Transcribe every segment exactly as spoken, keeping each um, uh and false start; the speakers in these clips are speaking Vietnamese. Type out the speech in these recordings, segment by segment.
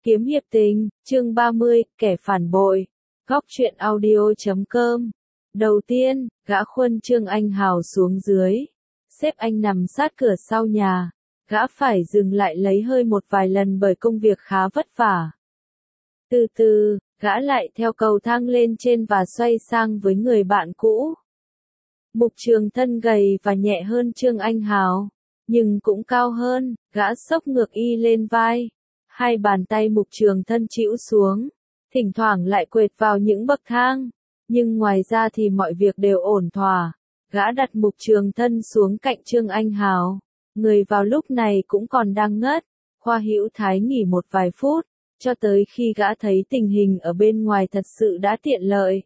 Kiếm hiệp tình, chương ba mươi, kẻ phản bội. Góc truyện audio chấm com. Đầu tiên, gã khuân Trương Anh Hào xuống dưới. Xếp anh nằm sát cửa sau nhà. Gã phải dừng lại lấy hơi một vài lần bởi công việc khá vất vả. Từ từ, gã lại theo cầu thang lên trên và xoay sang với người bạn cũ. Mục Trường Thân gầy và nhẹ hơn Trương Anh Hào, nhưng cũng cao hơn, gã xốc ngược y lên vai. Hai bàn tay Mục Trường Thân chĩu xuống, thỉnh thoảng lại quệt vào những bậc thang, nhưng ngoài ra thì mọi việc đều ổn thỏa. Gã đặt Mục Trường Thân xuống cạnh Trương Anh Hào, người vào lúc này cũng còn đang ngất. Khoa Hữu Thái nghỉ một vài phút, cho tới khi gã thấy tình hình ở bên ngoài thật sự đã tiện lợi.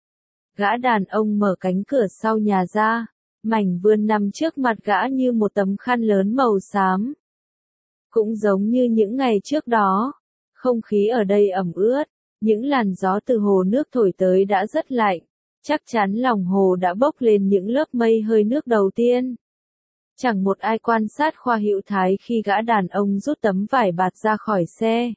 Gã đàn ông mở cánh cửa sau nhà ra, mảnh vườn nằm trước mặt gã như một tấm khăn lớn màu xám. Cũng giống như những ngày trước đó, không khí ở đây ẩm ướt, những làn gió từ hồ nước thổi tới đã rất lạnh, chắc chắn lòng hồ đã bốc lên những lớp mây hơi nước đầu tiên. Chẳng một ai quan sát Khoa Hữu Thái khi gã đàn ông rút tấm vải bạt ra khỏi xe,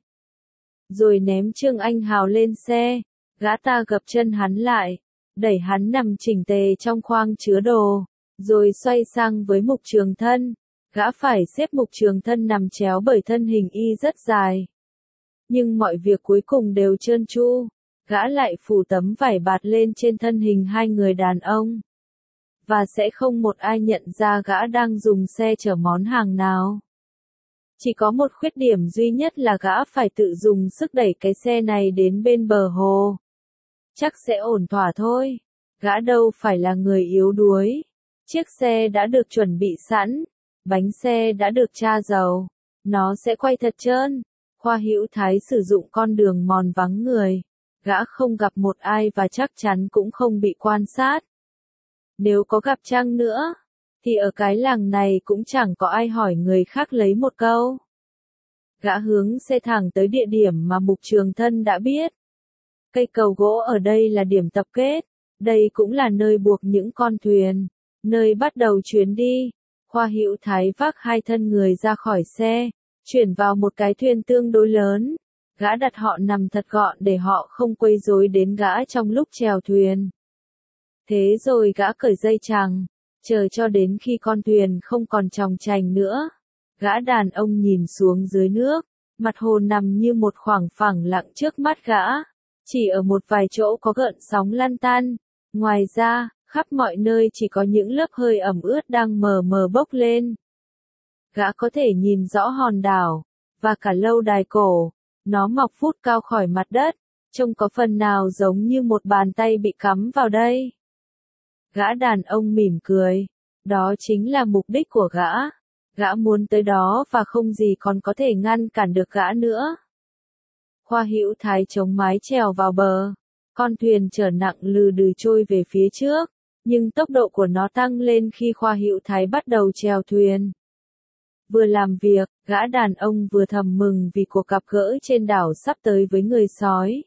rồi ném Trương Anh Hào lên xe. Gã ta gập chân hắn lại, đẩy hắn nằm chỉnh tề trong khoang chứa đồ, rồi xoay sang với Mục Trường Thân. Gã phải xếp Mục Trường Thân nằm chéo bởi thân hình y rất dài. Nhưng mọi việc cuối cùng đều trơn tru. Gã lại phủ tấm vải bạt lên trên thân hình hai người đàn ông. Và sẽ không một ai nhận ra gã đang dùng xe chở món hàng nào. Chỉ có một khuyết điểm duy nhất là gã phải tự dùng sức đẩy cái xe này đến bên bờ hồ. Chắc sẽ ổn thỏa thôi. Gã đâu phải là người yếu đuối. Chiếc xe đã được chuẩn bị sẵn. Bánh xe đã được tra dầu. Nó sẽ quay thật trơn. Khoa Hữu Thái sử dụng con đường mòn vắng người. Gã không gặp một ai và chắc chắn cũng không bị quan sát. Nếu có gặp chăng nữa, thì ở cái làng này cũng chẳng có ai hỏi người khác lấy một câu. Gã hướng xe thẳng tới địa điểm mà Mục Trường Thân đã biết. Cây cầu gỗ ở đây là điểm tập kết. Đây cũng là nơi buộc những con thuyền. Nơi bắt đầu chuyến đi. Khoa Hữu Thái vác hai thân người ra khỏi xe, chuyển vào một cái thuyền tương đối lớn. Gã đặt họ nằm thật gọn để họ không quấy rối đến gã trong lúc chèo thuyền. Thế rồi gã cởi dây chằng, chờ cho đến khi con thuyền không còn chòng chành nữa. Gã đàn ông nhìn xuống dưới nước, mặt hồ nằm như một khoảng phẳng lặng trước mắt gã. Chỉ ở một vài chỗ có gợn sóng lăn tăn. Ngoài ra, khắp mọi nơi chỉ có những lớp hơi ẩm ướt đang mờ mờ bốc lên. Gã có thể nhìn rõ hòn đảo, và cả lâu đài cổ. Nó mọc vút cao khỏi mặt đất, trông có phần nào giống như một bàn tay bị cắm vào đây. Gã đàn ông mỉm cười. Đó chính là mục đích của gã. Gã muốn tới đó và không gì còn có thể ngăn cản được gã nữa. Khoa Hữu Thái chống mái chèo vào bờ. Con thuyền chở nặng lừ đừ trôi về phía trước, nhưng tốc độ của nó tăng lên khi Khoa Hữu Thái bắt đầu chèo thuyền. Vừa làm việc, gã đàn ông vừa thầm mừng vì cuộc gặp gỡ trên đảo sắp tới với người sói.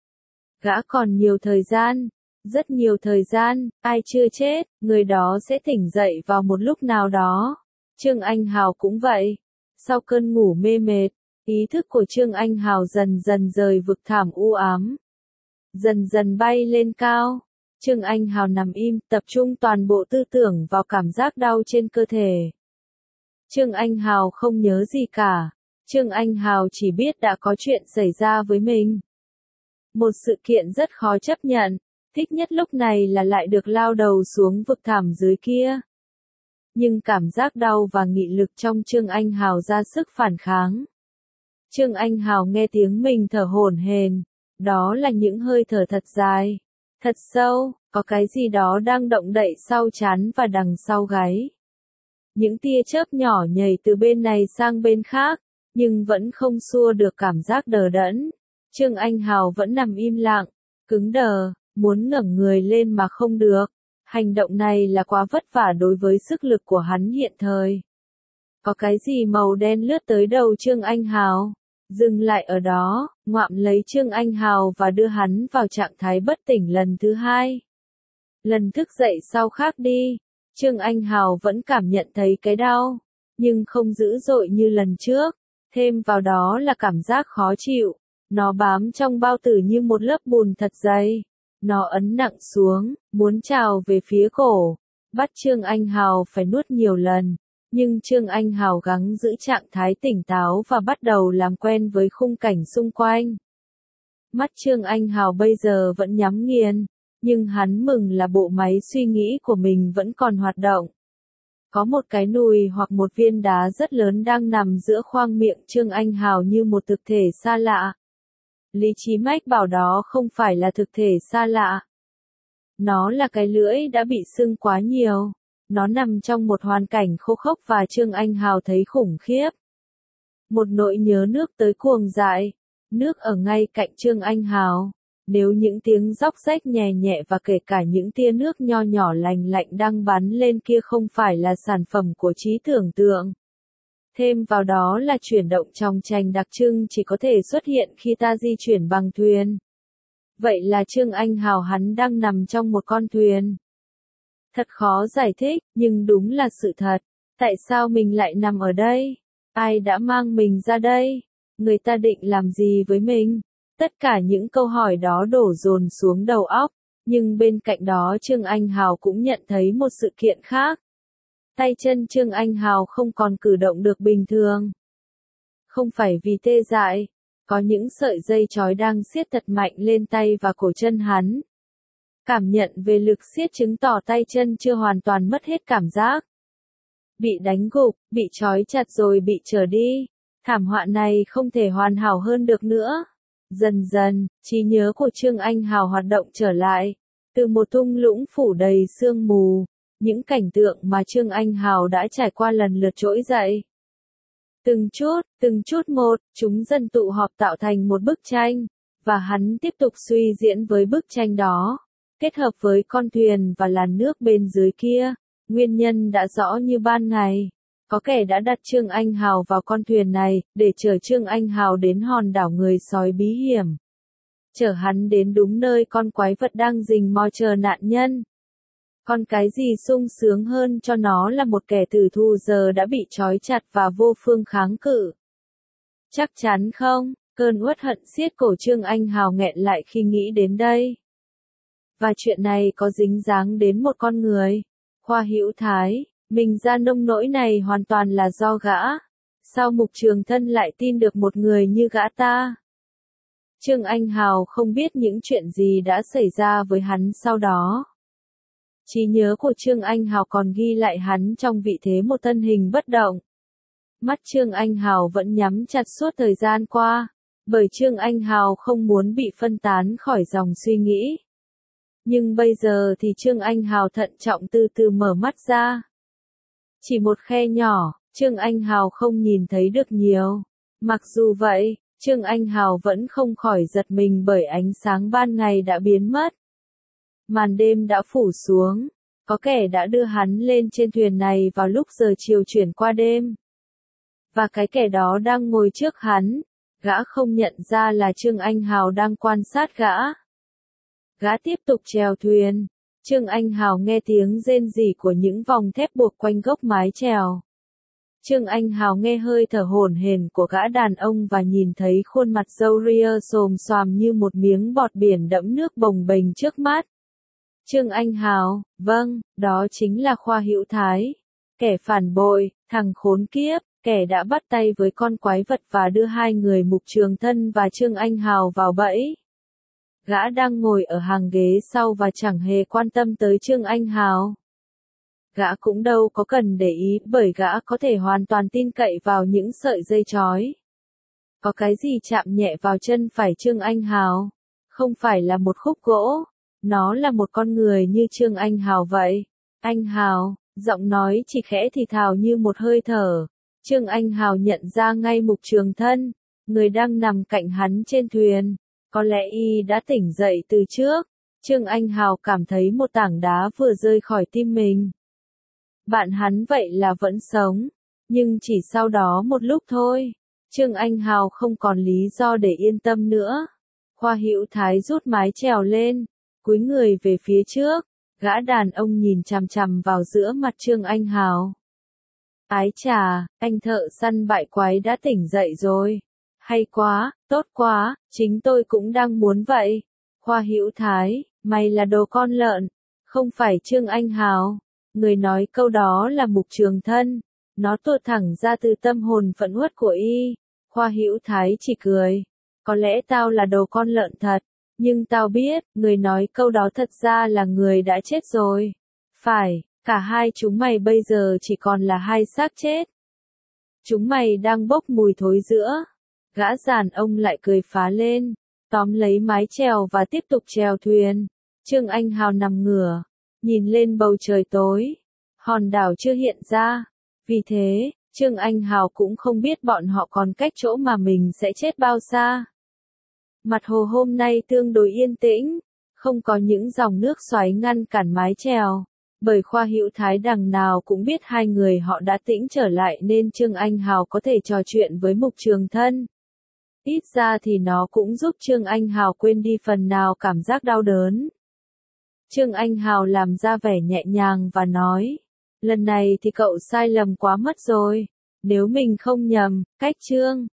Gã còn nhiều thời gian, rất nhiều thời gian, ai chưa chết, người đó sẽ tỉnh dậy vào một lúc nào đó. Trương Anh Hào cũng vậy. Sau cơn ngủ mê mệt, ý thức của Trương Anh Hào dần dần rời vực thẳm u ám, dần dần bay lên cao. Trương Anh Hào nằm im, tập trung toàn bộ tư tưởng vào cảm giác đau trên cơ thể. Trương Anh Hào không nhớ gì cả. Trương Anh Hào chỉ biết đã có chuyện xảy ra với mình. Một sự kiện rất khó chấp nhận. Thích nhất lúc này là lại được lao đầu xuống vực thẳm dưới kia. Nhưng cảm giác đau và nghị lực trong Trương Anh Hào ra sức phản kháng. Trương Anh Hào nghe tiếng mình thở hổn hển. Đó là những hơi thở thật dài, thật sâu, có cái gì đó đang động đậy sau trán và đằng sau gáy. Những tia chớp nhỏ nhảy từ bên này sang bên khác, nhưng vẫn không xua được cảm giác đờ đẫn. Trương Anh Hào vẫn nằm im lặng, cứng đờ, muốn ngẩng người lên mà không được. Hành động này là quá vất vả đối với sức lực của hắn hiện thời. Có cái gì màu đen lướt tới đầu Trương Anh Hào, dừng lại ở đó, ngoạm lấy Trương Anh Hào và đưa hắn vào trạng thái bất tỉnh lần thứ hai. Lần thức dậy sau khác đi, Trương Anh Hào vẫn cảm nhận thấy cái đau, nhưng không dữ dội như lần trước. Thêm vào đó là cảm giác khó chịu, nó bám trong bao tử như một lớp bùn thật dày. Nó ấn nặng xuống, muốn trào về phía cổ, bắt Trương Anh Hào phải nuốt nhiều lần. Nhưng Trương Anh Hào gắng giữ trạng thái tỉnh táo và bắt đầu làm quen với khung cảnh xung quanh. Mắt Trương Anh Hào bây giờ vẫn nhắm nghiền, nhưng hắn mừng là bộ máy suy nghĩ của mình vẫn còn hoạt động. Có một cái nùi hoặc một viên đá rất lớn đang nằm giữa khoang miệng Trương Anh Hào như một thực thể xa lạ. Lý trí mách bảo đó không phải là thực thể xa lạ. Nó là cái lưỡi đã bị sưng quá nhiều. Nó nằm trong một hoàn cảnh khô khốc và Trương Anh Hào thấy khủng khiếp. Một nỗi nhớ nước tới cuồng dại. Nước ở ngay cạnh Trương Anh Hào. Nếu những tiếng róc rách nhẹ nhẹ và kể cả những tia nước nho nhỏ lành lạnh đang bắn lên kia không phải là sản phẩm của trí tưởng tượng. Thêm vào đó là chuyển động trong tranh đặc trưng chỉ có thể xuất hiện khi ta di chuyển bằng thuyền. Vậy là Trương Anh Hào hắn đang nằm trong một con thuyền. Thật khó giải thích, nhưng đúng là sự thật. Tại sao mình lại nằm ở đây? Ai đã mang mình ra đây? Người ta định làm gì với mình? Tất cả những câu hỏi đó đổ dồn xuống đầu óc, nhưng bên cạnh đó Trương Anh Hào cũng nhận thấy một sự kiện khác. Tay chân Trương Anh Hào không còn cử động được bình thường. Không phải vì tê dại, có những sợi dây trói đang siết thật mạnh lên tay và cổ chân hắn. Cảm nhận về lực siết chứng tỏ tay chân chưa hoàn toàn mất hết cảm giác. Bị đánh gục, bị trói chặt rồi bị trở đi. Thảm họa này không thể hoàn hảo hơn được nữa. Dần dần, trí nhớ của Trương Anh Hào hoạt động trở lại. Từ một thung lũng phủ đầy sương mù, những cảnh tượng mà Trương Anh Hào đã trải qua lần lượt trỗi dậy. Từng chút, từng chút một, chúng dần tụ họp tạo thành một bức tranh, và hắn tiếp tục suy diễn với bức tranh đó. Kết hợp với con thuyền và làn nước bên dưới kia, nguyên nhân đã rõ như ban ngày. Có kẻ đã đặt Trương Anh Hào vào con thuyền này, để chở Trương Anh Hào đến hòn đảo người sói bí hiểm. Chở hắn đến đúng nơi con quái vật đang rình mò chờ nạn nhân. Còn cái gì sung sướng hơn cho nó là một kẻ tử thù giờ đã bị trói chặt và vô phương kháng cự. Chắc chắn không, cơn uất hận siết cổ Trương Anh Hào nghẹn lại khi nghĩ đến đây. Và chuyện này có dính dáng đến một con người. Khoa Hữu Thái, mình ra nông nỗi này hoàn toàn là do gã. Sao Mục Trường Thân lại tin được một người như gã ta? Trương Anh Hào không biết những chuyện gì đã xảy ra với hắn sau đó. Trí nhớ của Trương Anh Hào còn ghi lại hắn trong vị thế một thân hình bất động. Mắt Trương Anh Hào vẫn nhắm chặt suốt thời gian qua, bởi Trương Anh Hào không muốn bị phân tán khỏi dòng suy nghĩ. Nhưng bây giờ thì Trương Anh Hào thận trọng từ từ mở mắt ra. Chỉ một khe nhỏ, Trương Anh Hào không nhìn thấy được nhiều. Mặc dù vậy, Trương Anh Hào vẫn không khỏi giật mình bởi ánh sáng ban ngày đã biến mất. Màn đêm đã phủ xuống, có kẻ đã đưa hắn lên trên thuyền này vào lúc giờ chiều chuyển qua đêm. Và cái kẻ đó đang ngồi trước hắn, gã không nhận ra là Trương Anh Hào đang quan sát gã. Gã tiếp tục chèo thuyền, Trương Anh Hào nghe tiếng rên rỉ của những vòng thép buộc quanh gốc mái chèo. Trương Anh Hào nghe hơi thở hổn hển của gã đàn ông và nhìn thấy khuôn mặt râu ria xồm xoàm như một miếng bọt biển đẫm nước bồng bềnh trước mắt. Trương Anh Hào, vâng, đó chính là Khoa Hữu Thái. Kẻ phản bội, thằng khốn kiếp, kẻ đã bắt tay với con quái vật và đưa hai người Mục Trường Thân và Trương Anh Hào vào bẫy. Gã đang ngồi ở hàng ghế sau và chẳng hề quan tâm tới Trương Anh Hào. Gã cũng đâu có cần để ý bởi gã có thể hoàn toàn tin cậy vào những sợi dây trói. Có cái gì chạm nhẹ vào chân phải Trương Anh Hào? Không phải là một khúc gỗ. Nó là một con người như Trương Anh Hào vậy. Anh Hào, giọng nói chỉ khẽ thì thào như một hơi thở. Trương Anh Hào nhận ra ngay Mục Trường Thân, người đang nằm cạnh hắn trên thuyền. Có lẽ y đã tỉnh dậy từ trước. Trương Anh Hào cảm thấy một tảng đá vừa rơi khỏi tim mình. Bạn hắn vậy là vẫn sống. Nhưng chỉ sau đó một lúc thôi. Trương Anh Hào không còn lý do để yên tâm nữa. Khoa Hữu Thái rút mái chèo lên, cúi người về phía trước. Gã đàn ông nhìn chằm chằm vào giữa mặt Trương Anh Hào. Ái chà, anh thợ săn bại quái đã tỉnh dậy rồi. Hay quá, tốt quá, chính tôi cũng đang muốn vậy. Khoa Hữu Thái, mày là đồ con lợn, không phải Trương Anh Hào. Người nói câu đó là Mục Trường Thân. Nó tuột thẳng ra từ tâm hồn phẫn uất của y. Khoa Hữu Thái chỉ cười. Có lẽ tao là đồ con lợn thật, nhưng tao biết, người nói câu đó thật ra là người đã chết rồi. Phải, cả hai chúng mày bây giờ chỉ còn là hai xác chết. Chúng mày đang bốc mùi thối giữa. Gã giàn ông lại cười phá lên, tóm lấy mái chèo và tiếp tục chèo thuyền. Trương Anh Hào nằm ngửa, nhìn lên bầu trời tối. Hòn đảo chưa hiện ra. Vì thế, Trương Anh Hào cũng không biết bọn họ còn cách chỗ mà mình sẽ chết bao xa. Mặt hồ hôm nay tương đối yên tĩnh, không có những dòng nước xoáy ngăn cản mái chèo. Bởi Khoa Hữu Thái đằng nào cũng biết hai người họ đã tĩnh trở lại nên Trương Anh Hào có thể trò chuyện với Mục Trường Thân. Ít ra thì nó cũng giúp Trương Anh Hào quên đi phần nào cảm giác đau đớn. Trương Anh Hào làm ra vẻ nhẹ nhàng và nói, lần này thì cậu sai lầm quá mất rồi. Nếu mình không nhầm, cách Trương